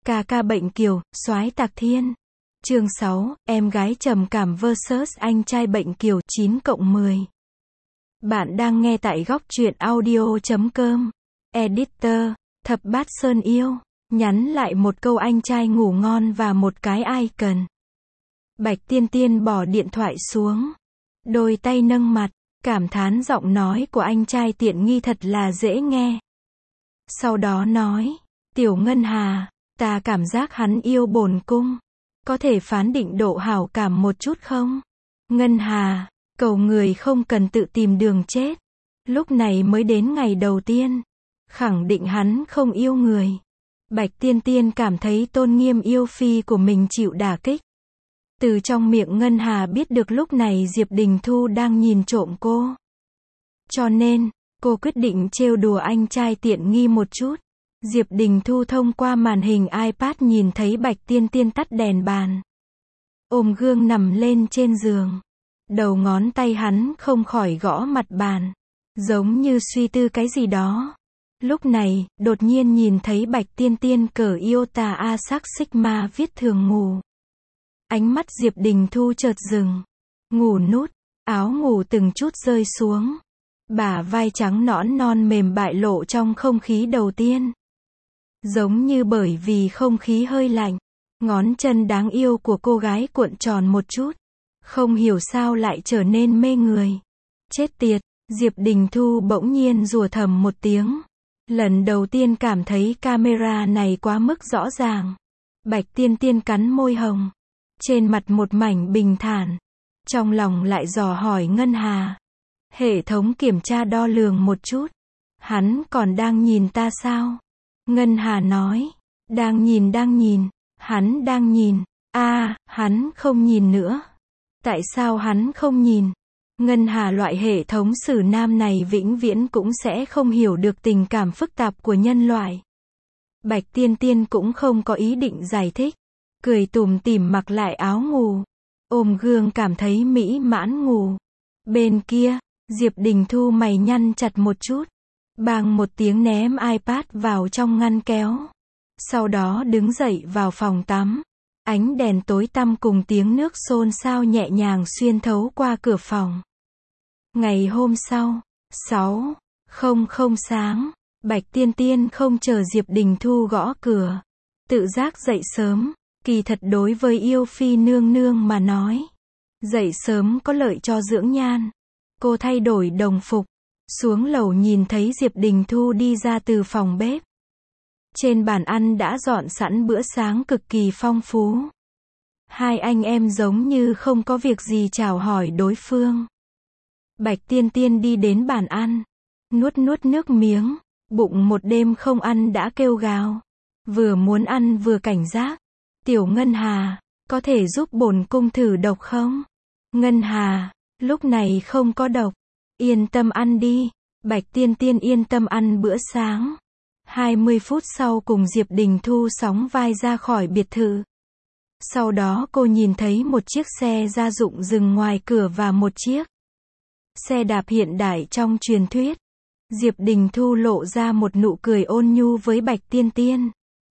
Ca ca bệnh kiều, soái tạc thiên. Chương 6, em gái trầm cảm vs anh trai bệnh kiều 9+10. Bạn đang nghe tại góc truyện audio.com. Editor, Thập Bát Sơn yêu. Nhắn lại một câu anh trai ngủ ngon và một cái icon. Bạch Tiên Tiên bỏ điện thoại xuống. Đôi tay nâng mặt, cảm thán giọng nói của anh trai tiện nghi thật là dễ nghe. Sau đó nói, Tiểu Ngân Hà, ta cảm giác hắn yêu bổn cung. Có thể phán định độ hảo cảm một chút không? Ngân Hà, cầu người không cần tự tìm đường chết. Lúc này mới đến ngày đầu tiên. Khẳng định hắn không yêu người. Bạch Tiên Tiên cảm thấy tôn nghiêm yêu phi của mình chịu đả kích. Từ trong miệng Ngân Hà biết được lúc này Diệp Đình Thu đang nhìn trộm cô. Cho nên, cô quyết định trêu đùa anh trai tiện nghi một chút. Diệp Đình Thu thông qua màn hình iPad nhìn thấy Bạch Tiên Tiên tắt đèn bàn. Ôm gương nằm lên trên giường. Đầu ngón tay hắn không khỏi gõ mặt bàn. Giống như suy tư cái gì đó. Lúc này, đột nhiên nhìn thấy Bạch Tiên Tiên cởi Iota A sắc Sigma viết thường ngủ. Ánh mắt Diệp Đình Thu chợt dừng. Ngủ nút, áo ngủ từng chút rơi xuống. Bả vai trắng nõn non mềm bại lộ trong không khí đầu tiên. Giống như bởi vì không khí hơi lạnh, ngón chân đáng yêu của cô gái cuộn tròn một chút. Không hiểu sao lại trở nên mê người. Chết tiệt, Diệp Đình Thu bỗng nhiên rủa thầm một tiếng. Lần đầu tiên cảm thấy camera này quá mức rõ ràng. Bạch Tiên Tiên cắn môi hồng. Trên mặt một mảnh bình thản. Trong lòng lại dò hỏi Ngân Hà. Hệ thống kiểm tra đo lường một chút. Hắn còn đang nhìn ta sao? Ngân Hà nói. Đang nhìn. Hắn đang nhìn. Hắn không nhìn nữa. Tại sao hắn không nhìn? Ngân Hà loại hệ thống xử nam này vĩnh viễn cũng sẽ không hiểu được tình cảm phức tạp của nhân loại. Bạch Tiên Tiên cũng không có ý định giải thích. Cười tủm tỉm mặc lại áo ngủ. Ôm gương cảm thấy mỹ mãn ngủ. Bên kia, Diệp Đình Thu mày nhăn chặt một chút. Bang một tiếng ném iPad vào trong ngăn kéo. Sau đó đứng dậy vào phòng tắm. Ánh đèn tối tăm cùng tiếng nước xôn xao nhẹ nhàng xuyên thấu qua cửa phòng. Ngày hôm sau, 6:00 sáng, Bạch Tiên Tiên không chờ Diệp Đình Thu gõ cửa. Tự giác dậy sớm, kỳ thật đối với yêu phi nương nương mà nói. Dậy sớm có lợi cho dưỡng nhan. Cô thay đổi đồng phục. Xuống lầu nhìn thấy Diệp Đình Thu đi ra từ phòng bếp. Trên bàn ăn đã dọn sẵn bữa sáng cực kỳ phong phú. Hai anh em giống như không có việc gì chào hỏi đối phương. Bạch Tiên Tiên đi đến bàn ăn. Nuốt nước miếng. Bụng một đêm không ăn đã kêu gào. Vừa muốn ăn vừa cảnh giác. Tiểu Ngân Hà, có thể giúp bổn cung thử độc không? Ngân Hà, lúc này không có độc. Yên tâm ăn đi. Bạch Tiên Tiên yên tâm ăn bữa sáng. 20 phút sau cùng Diệp Đình Thu sóng vai ra khỏi biệt thự. Sau đó cô nhìn thấy một chiếc xe gia dụng dừng ngoài cửa và một chiếc xe đạp hiện đại trong truyền thuyết. Diệp Đình Thu lộ ra một nụ cười ôn nhu với Bạch Tiên Tiên.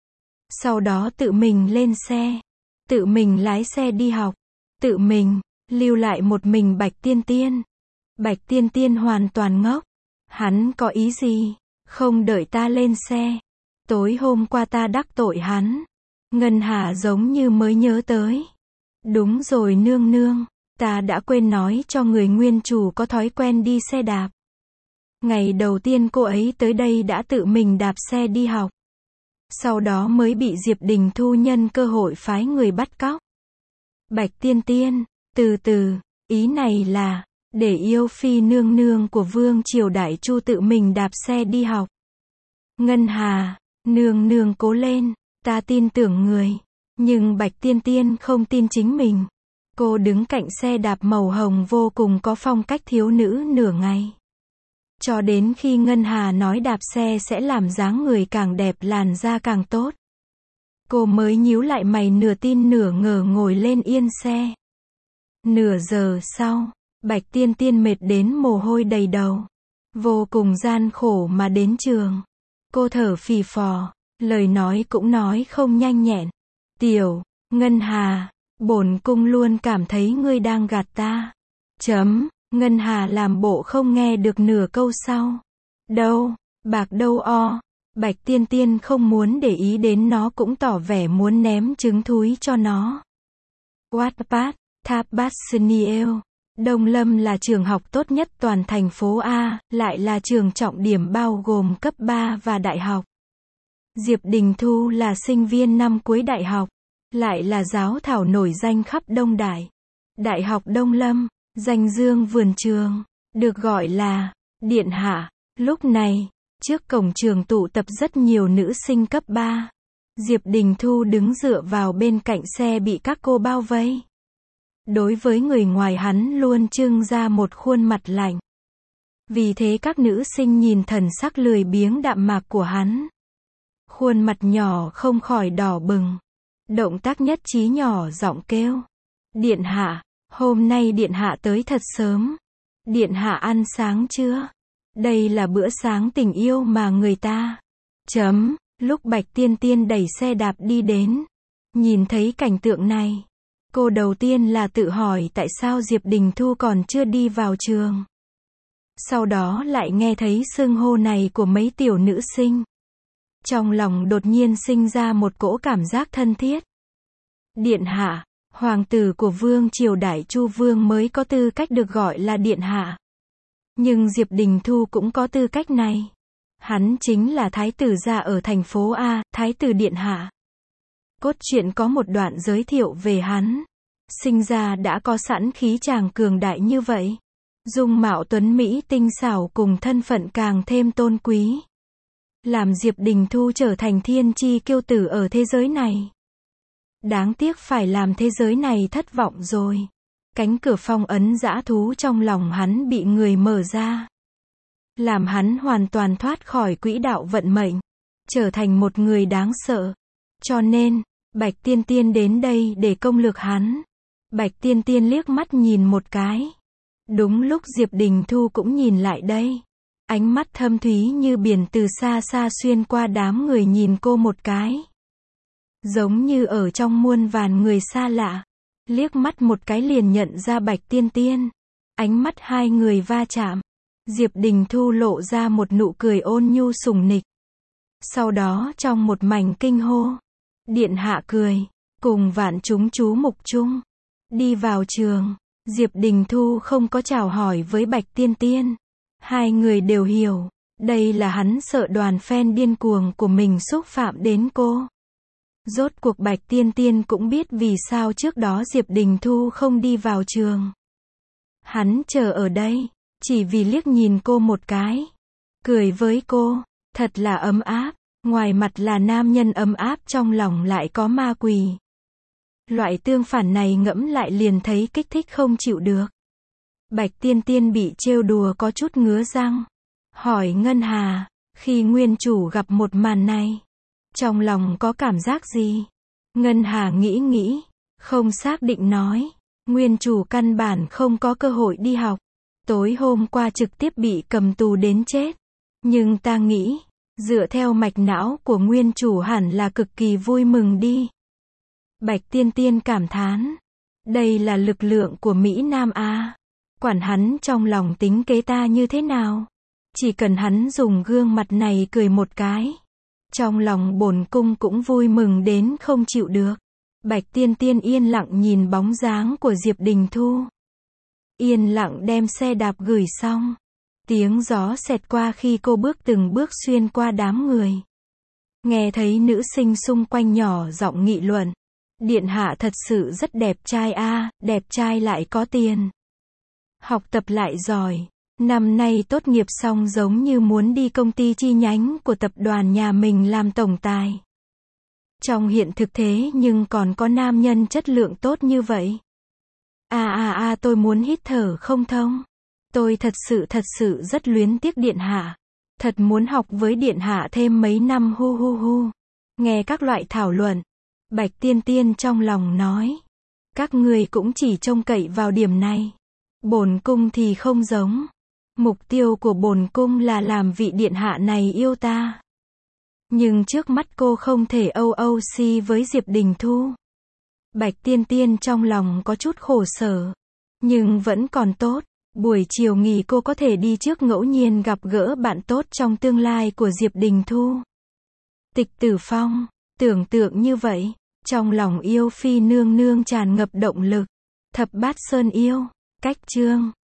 Sau đó tự mình lên xe. Tự mình lái xe đi học. Tự mình lưu lại một mình Bạch Tiên Tiên. Bạch Tiên Tiên hoàn toàn ngốc. Hắn có ý gì? Không đợi ta lên xe. Tối hôm qua ta đắc tội hắn. Ngân Hà giống như mới nhớ tới. Đúng rồi nương nương. Ta đã quên nói cho người nguyên chủ có thói quen đi xe đạp. Ngày đầu tiên cô ấy tới đây đã tự mình đạp xe đi học. Sau đó mới bị Diệp Đình Thu nhân cơ hội phái người bắt cóc. Bạch Tiên Tiên, từ từ, ý này là, để yêu phi nương nương của Vương Triều Đại Chu tự mình đạp xe đi học. Ngân Hà, nương nương cố lên, ta tin tưởng người. Nhưng Bạch Tiên Tiên không tin chính mình. Cô đứng cạnh xe đạp màu hồng vô cùng có phong cách thiếu nữ nửa ngày. Cho đến khi Ngân Hà nói đạp xe sẽ làm dáng người càng đẹp làn da càng tốt. Cô mới nhíu lại mày nửa tin nửa ngờ ngồi lên yên xe. Nửa giờ sau, Bạch Tiên Tiên mệt đến mồ hôi đầy đầu. Vô cùng gian khổ mà đến trường. Cô thở phì phò. Lời nói cũng nói không nhanh nhẹn. Tiểu, Ngân Hà, bổn cung luôn cảm thấy ngươi đang gạt ta. Ngân Hà làm bộ không nghe được nửa câu sau. Đâu, bạc đâu o. Bạch Tiên Tiên không muốn để ý đến nó cũng tỏ vẻ muốn ném trứng thúi cho nó. Wattpad, Tháp Bát Sniel. Đông Lâm là trường học tốt nhất toàn thành phố A, lại là trường trọng điểm bao gồm cấp 3 và đại học. Diệp Đình Thu là sinh viên năm cuối đại học, lại là giáo thảo nổi danh khắp Đông Đại. Đại học Đông Lâm, danh dương vườn trường, được gọi là Điện Hạ. Lúc này, trước cổng trường tụ tập rất nhiều nữ sinh cấp 3. Diệp Đình Thu đứng dựa vào bên cạnh xe bị các cô bao vây. Đối với người ngoài hắn luôn trưng ra một khuôn mặt lạnh. Vì thế các nữ sinh nhìn thần sắc lười biếng đạm mạc của hắn. Khuôn mặt nhỏ không khỏi đỏ bừng. Động tác nhất trí nhỏ giọng kêu. Điện hạ, hôm nay điện hạ tới thật sớm. Điện hạ ăn sáng chưa? Đây là bữa sáng tình yêu mà người ta. Lúc Bạch Tiên Tiên đẩy xe đạp đi đến. Nhìn thấy cảnh tượng này. Cô đầu tiên là tự hỏi tại sao Diệp Đình Thu còn chưa đi vào trường. Sau đó lại nghe thấy xưng hô này của mấy tiểu nữ sinh. Trong lòng đột nhiên sinh ra một cỗ cảm giác thân thiết. Điện hạ, hoàng tử của vương triều Đại Chu Vương mới có tư cách được gọi là điện hạ. Nhưng Diệp Đình Thu cũng có tư cách này. Hắn chính là thái tử gia ở thành phố A, thái tử điện hạ. Cốt truyện có một đoạn giới thiệu về hắn. Sinh ra đã có sẵn khí chàng cường đại như vậy. Dung mạo tuấn mỹ tinh xảo cùng thân phận càng thêm tôn quý. Làm Diệp Đình Thu trở thành thiên chi kiêu tử ở thế giới này. Đáng tiếc phải làm thế giới này thất vọng rồi. Cánh cửa phong ấn dã thú trong lòng hắn bị người mở ra. Làm hắn hoàn toàn thoát khỏi quỹ đạo vận mệnh. Trở thành một người đáng sợ. Cho nên, Bạch Tiên Tiên đến đây để công lược hắn. Bạch Tiên Tiên liếc mắt nhìn một cái. Đúng lúc Diệp Đình Thu cũng nhìn lại đây. Ánh mắt thâm thúy như biển từ xa xa xuyên qua đám người nhìn cô một cái. Giống như ở trong muôn vàn người xa lạ. Liếc mắt một cái liền nhận ra Bạch Tiên Tiên. Ánh mắt hai người va chạm. Diệp Đình Thu lộ ra một nụ cười ôn nhu sủng nịch. Sau đó trong một mảnh kinh hô. Điện hạ cười. Cùng vạn chúng chú mục chung. Đi vào trường. Diệp Đình Thu không có chào hỏi với Bạch Tiên Tiên. Hai người đều hiểu. Đây là hắn sợ đoàn fan điên cuồng của mình xúc phạm đến cô. Rốt cuộc Bạch Tiên Tiên cũng biết vì sao trước đó Diệp Đình Thu không đi vào trường. Hắn chờ ở đây. Chỉ vì liếc nhìn cô một cái. Cười với cô. Thật là ấm áp. Ngoài mặt là nam nhân ấm áp trong lòng lại có ma quỷ. Loại tương phản này ngẫm lại liền thấy kích thích không chịu được. Bạch Tiên Tiên bị trêu đùa có chút ngứa răng. Hỏi Ngân Hà, khi nguyên chủ gặp một màn này, trong lòng có cảm giác gì? Ngân Hà nghĩ, không xác định nói. Nguyên chủ căn bản không có cơ hội đi học. Tối hôm qua trực tiếp bị cầm tù đến chết. Nhưng ta nghĩ, dựa theo mạch não của nguyên chủ hẳn là cực kỳ vui mừng đi. Bạch Tiên Tiên cảm thán. Đây là lực lượng của Mỹ Nam A. Quản hắn trong lòng tính kế ta như thế nào. Chỉ cần hắn dùng gương mặt này cười một cái. Trong lòng bổn cung cũng vui mừng đến không chịu được. Bạch Tiên Tiên yên lặng nhìn bóng dáng của Diệp Đình Thu. Yên lặng đem xe đạp gửi xong. Tiếng gió xẹt qua khi cô bước từng bước xuyên qua đám người. Nghe thấy nữ sinh xung quanh nhỏ giọng nghị luận. Điện hạ thật sự rất đẹp trai a, đẹp trai lại có tiền. Học tập lại giỏi. Năm nay tốt nghiệp xong giống như muốn đi công ty chi nhánh của tập đoàn nhà mình làm tổng tài. Trong hiện thực thế nhưng còn có nam nhân chất lượng tốt như vậy. Tôi muốn hít thở không thông. Tôi thật sự rất luyến tiếc điện hạ. Thật muốn học với điện hạ thêm mấy năm hu. Nghe các loại thảo luận. Bạch Tiên Tiên trong lòng nói. Các người cũng chỉ trông cậy vào điểm này. Bổn cung thì không giống. Mục tiêu của bổn cung là làm vị điện hạ này yêu ta. Nhưng trước mắt cô không thể OOC với Diệp Đình Thu. Bạch Tiên Tiên trong lòng có chút khổ sở. Nhưng vẫn còn tốt. Buổi chiều nghỉ cô có thể đi trước ngẫu nhiên gặp gỡ bạn tốt trong tương lai của Diệp Đình Thu. Tịch Tử Phong, tưởng tượng như vậy, trong lòng yêu phi nương nương tràn ngập động lực. Thập Bát Sơn yêu, cách chương